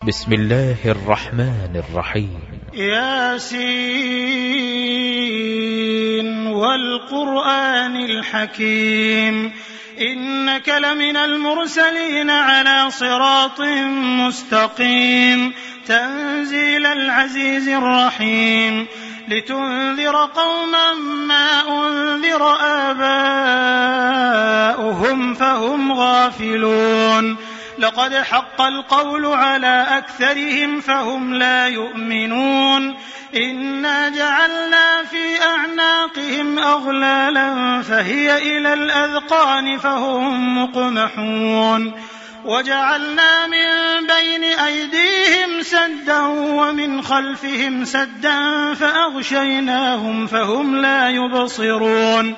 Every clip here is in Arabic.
بسم الله الرحمن الرحيم. ياسين والقرآن الحكيم إنك لمن المرسلين على صراط مستقيم تنزيل العزيز الرحيم لتنذر قوما ما أنذر آباؤهم فهم غافلون لقد حق القول على أكثرهم فهم لا يؤمنون إنا جعلنا في أعناقهم أغلالا فهي إلى الأذقان فهم مقمحون وجعلنا من بين أيديهم سدا ومن خلفهم سدا فأغشيناهم فهم لا يبصرون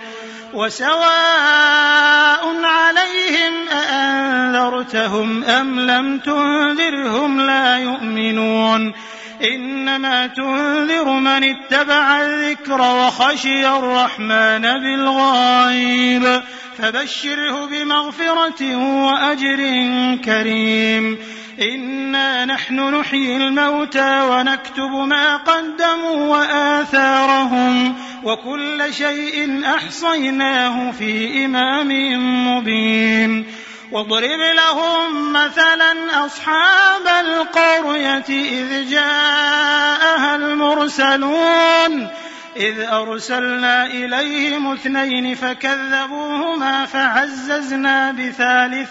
وسواء عليهم أأنذرتهم أم لم تنذرهم لا يؤمنون إنما تنذر من اتبع الذكر وخشي الرحمن بالغيب فبشره بمغفرة وأجر كريم إنا نحن نحيي الموتى ونكتب ما قدموا وآثارهم وكل شيء أحصيناه في إمام مبين واضرب لهم مثلا أصحاب القرية إذ جاءها المرسلون إذ أرسلنا إليهم 2 فكذبوهما فعززنا بثالث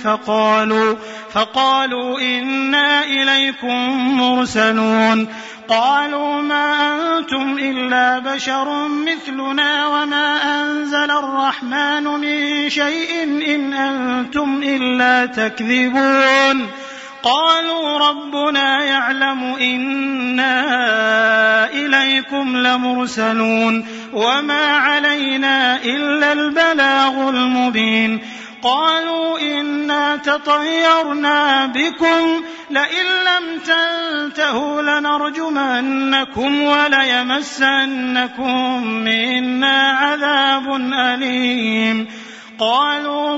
فقالوا إنا إليكم مرسلون قالوا ما أنتم إلا بشر مثلنا وما أنزل الرحمن من شيء إن أنتم إلا تكذبون قالوا ربنا يعلم إنا إليكم لمرسلون وما علينا إلا البلاغ المبين قالوا إنا تطيرنا بكم لئن لم تنتهوا لنرجمنكم وليمسنكم منا عذاب أليم قالوا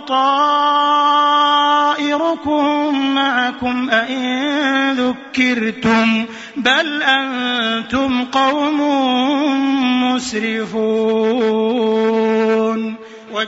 طائركم معكم أئن ذكرتم بل أنتم قوم مسرفون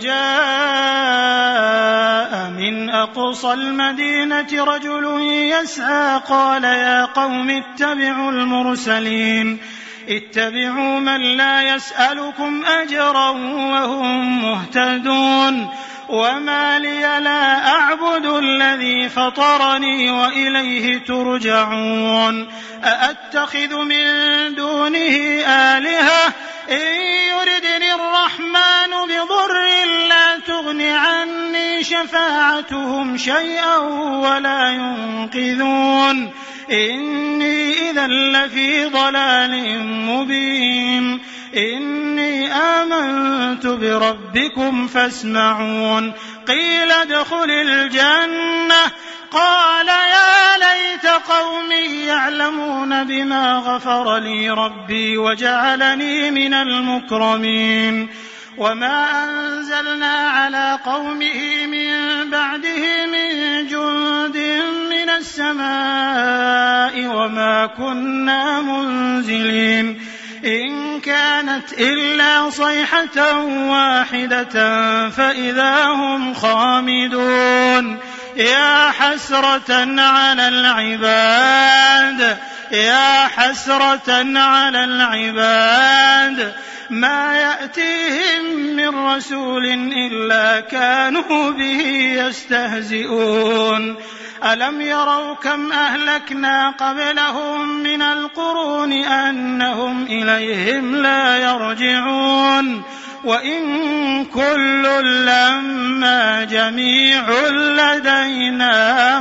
وجاء من أقصى المدينة رجل يسعى قال يا قوم اتبعوا المرسلين اتبعوا من لا يسألكم أجرا وهم مهتدون وما لي لا أعبد الذي فطرني وإليه ترجعون أأتخذ من دونه آلهة إن يردني الرحمن بضر لا تغن عني شفاعتهم شيئا ولا ينقذون إني إذا لفي ضلال مبين إني آمنت بربكم فاسمعون قيل ادخل الجنة قال يا ليت قومي يعلمون بما غفر لي ربي وجعلني من المكرمين وما أنزلنا على قومه من بعده من جند من السماء وما كنا منزلين إن كانت إلا صيحة واحدة فإذا هم خامدون يا حسرة على العباد ما يأتيهم من رسول إلا كانوا به يستهزئون ألم يروا كم أهلكنا قبلهم من القرون أنهم إليهم لا يرجعون وإن كل لما جميع لدينا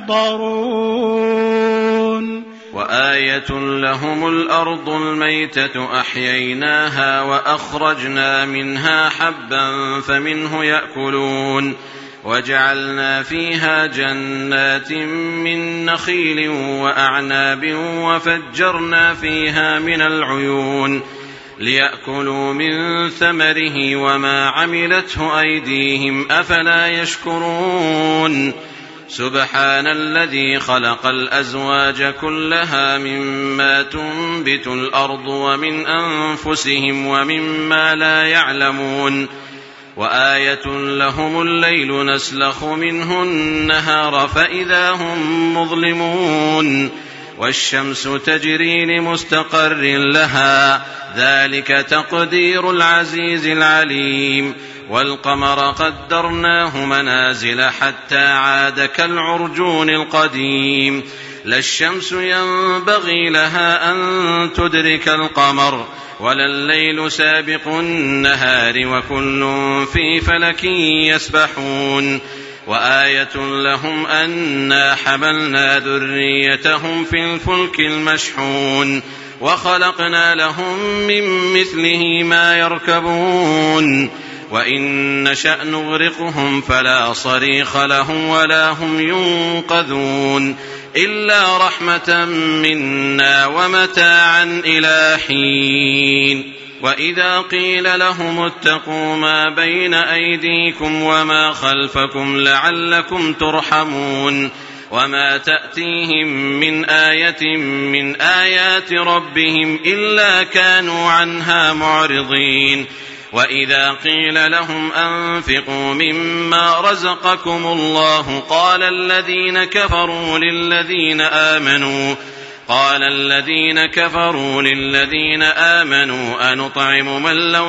محضرون وآية لهم الأرض الميتة أحييناها وأخرجنا منها حبا فمنه يأكلون وجعلنا فيها جنات من نخيل وأعناب وفجرنا فيها من العيون ليأكلوا من ثمره وما عملته أيديهم أفلا يشكرون سبحان الذي خلق الأزواج كلها مما تنبت الأرض ومن أنفسهم ومما لا يعلمون وآية لهم الليل نسلخ منه النهار فإذا هم مظلمون والشمس تجري لمستقر لها ذلك تقدير العزيز العليم والقمر قدرناه منازل حتى عاد كالعرجون القديم لا الشمس ينبغي لها أن تدرك القمر ولا الليل سابق النهار وكل في فلك يسبحون وآية لهم أنا حملنا ذريتهم في الفلك المشحون وخلقنا لهم من مثله ما يركبون وإن نشأ نغرقهم فلا صريخ لهم ولا هم ينقذون إلا رحمة منا ومتاعا إلى حين وإذا قيل لهم اتقوا ما بين أيديكم وما خلفكم لعلكم ترحمون وما تأتيهم من آية من آيات ربهم إلا كانوا عنها معرضين وإذا قيل لهم أنفقوا مما رزقكم الله قال الذين كفروا للذين آمنوا أنطعم من لو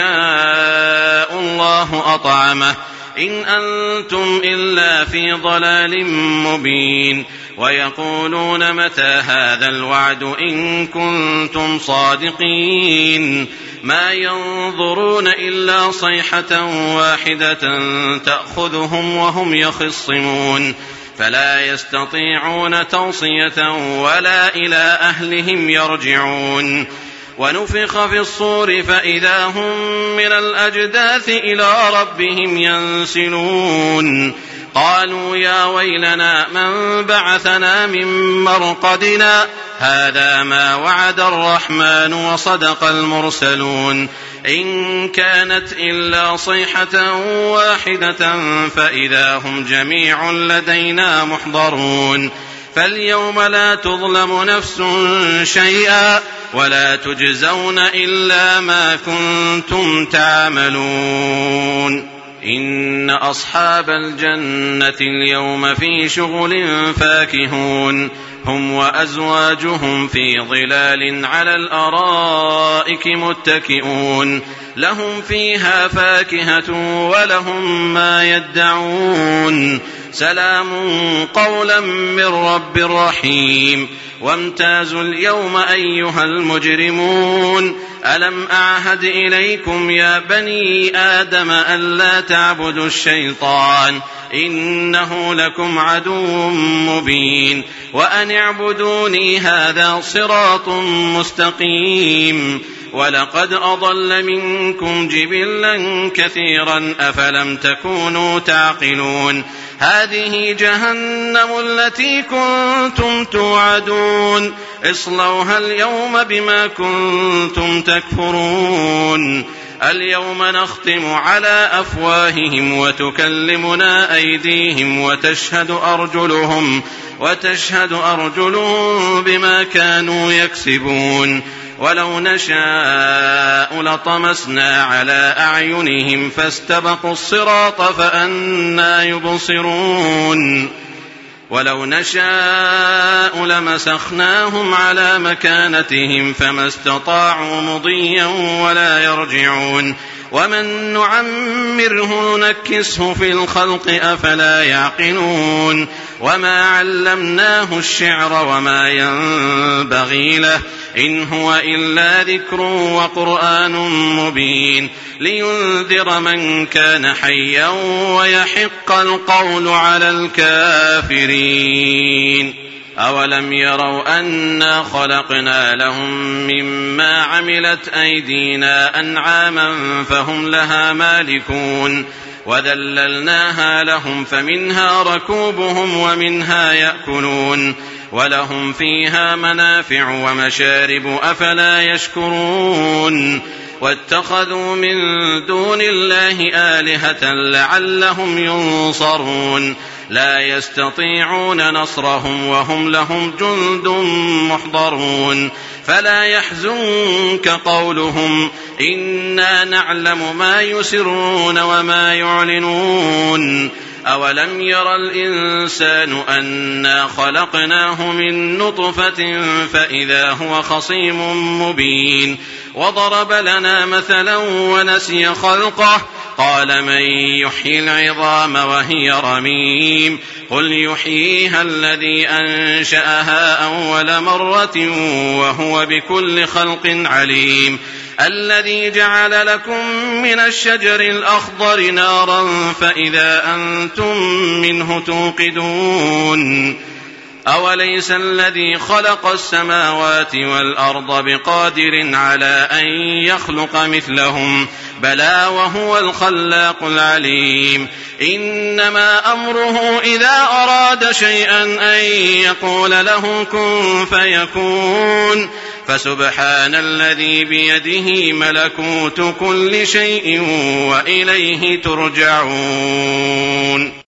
يشاء الله أطعمه إن أنتم إلا في ضلال مبين ويقولون متى هذا الوعد إن كنتم صادقين ما ينظرون إلا صيحة واحدة تأخذهم وهم يخصمون فلا يستطيعون توصية ولا إلى أهلهم يرجعون ونفخ في الصور فإذا هم من الأجداث إلى ربهم ينسلون قالوا يا ويلنا من بعثنا من مرقدنا هذا ما وعد الرحمن وصدق المرسلون إن كانت إلا صيحة واحدة فإذا هم جميع لدينا محضرون فاليوم لا تظلم نفس شيئا ولا تجزون إلا ما كنتم تعملون إن أصحاب الجنة اليوم في شغل فاكهون هم وأزواجهم في ظلال على الأرائك متكئون لهم فيها فاكهة ولهم ما يدعون سلام قولا من رب رحيم وامتازوا اليوم أيها المجرمون ألم أعهد إليكم يا بني آدم ألا تعبدوا الشيطان إنه لكم عدو مبين وأن اعبدوني هذا صراط مستقيم ولقد أضل منكم جبلا كثيرا أفلم تكونوا تعقلون هذه جهنم التي كنتم توعدون اصلوها اليوم بما كنتم تكفرون اليوم نختم على أفواههم وتكلمنا أيديهم وتشهد أرجلهم بما كانوا يكسبون ولو نشاء لطمسنا على أعينهم فاستبقوا الصراط فأنى يبصرون ولو نشاء لمسخناهم على مكانتهم فما استطاعوا مضيا ولا يرجعون ومن نعمره نكسه في الخلق أفلا يعقلون وما علمناه الشعر وما ينبغي له إن هو إلا ذكر وقرآن مبين لينذر من كان حيا ويحق القول على الكافرين أولم يروا أنا خلقنا لهم مما عملت أيدينا أنعاما فهم لها مالكون وذللناها لهم فمنها ركوبهم ومنها يأكلون ولهم فيها منافع ومشارب أفلا يشكرون واتخذوا من دون الله آلهة لعلهم ينصرون لا يستطيعون نصرهم وهم لهم جند محضرون فلا يحزنك قولهم إنا نعلم ما يسرون وما يعلنون أولم ير الإنسان أنا خلقناه من نطفة فإذا هو خصيم مبين وضرب لنا مثلا ونسي خلقه قال من يحيي العظام وهي رميم قل يحييها الذي أنشأها أول مرة وهو بكل خلق عليم الذي جعل لكم من الشجر الأخضر نارا فإذا أنتم منه توقدون أوليس الذي خلق السماوات والأرض بقادر على أن يخلق مثلهم بلى وهو الخلاق العليم إنما أمره إذا أراد شيئا أن يقول له كن فيكون فسبحان الذي بيده ملكوت كل شيء وإليه ترجعون.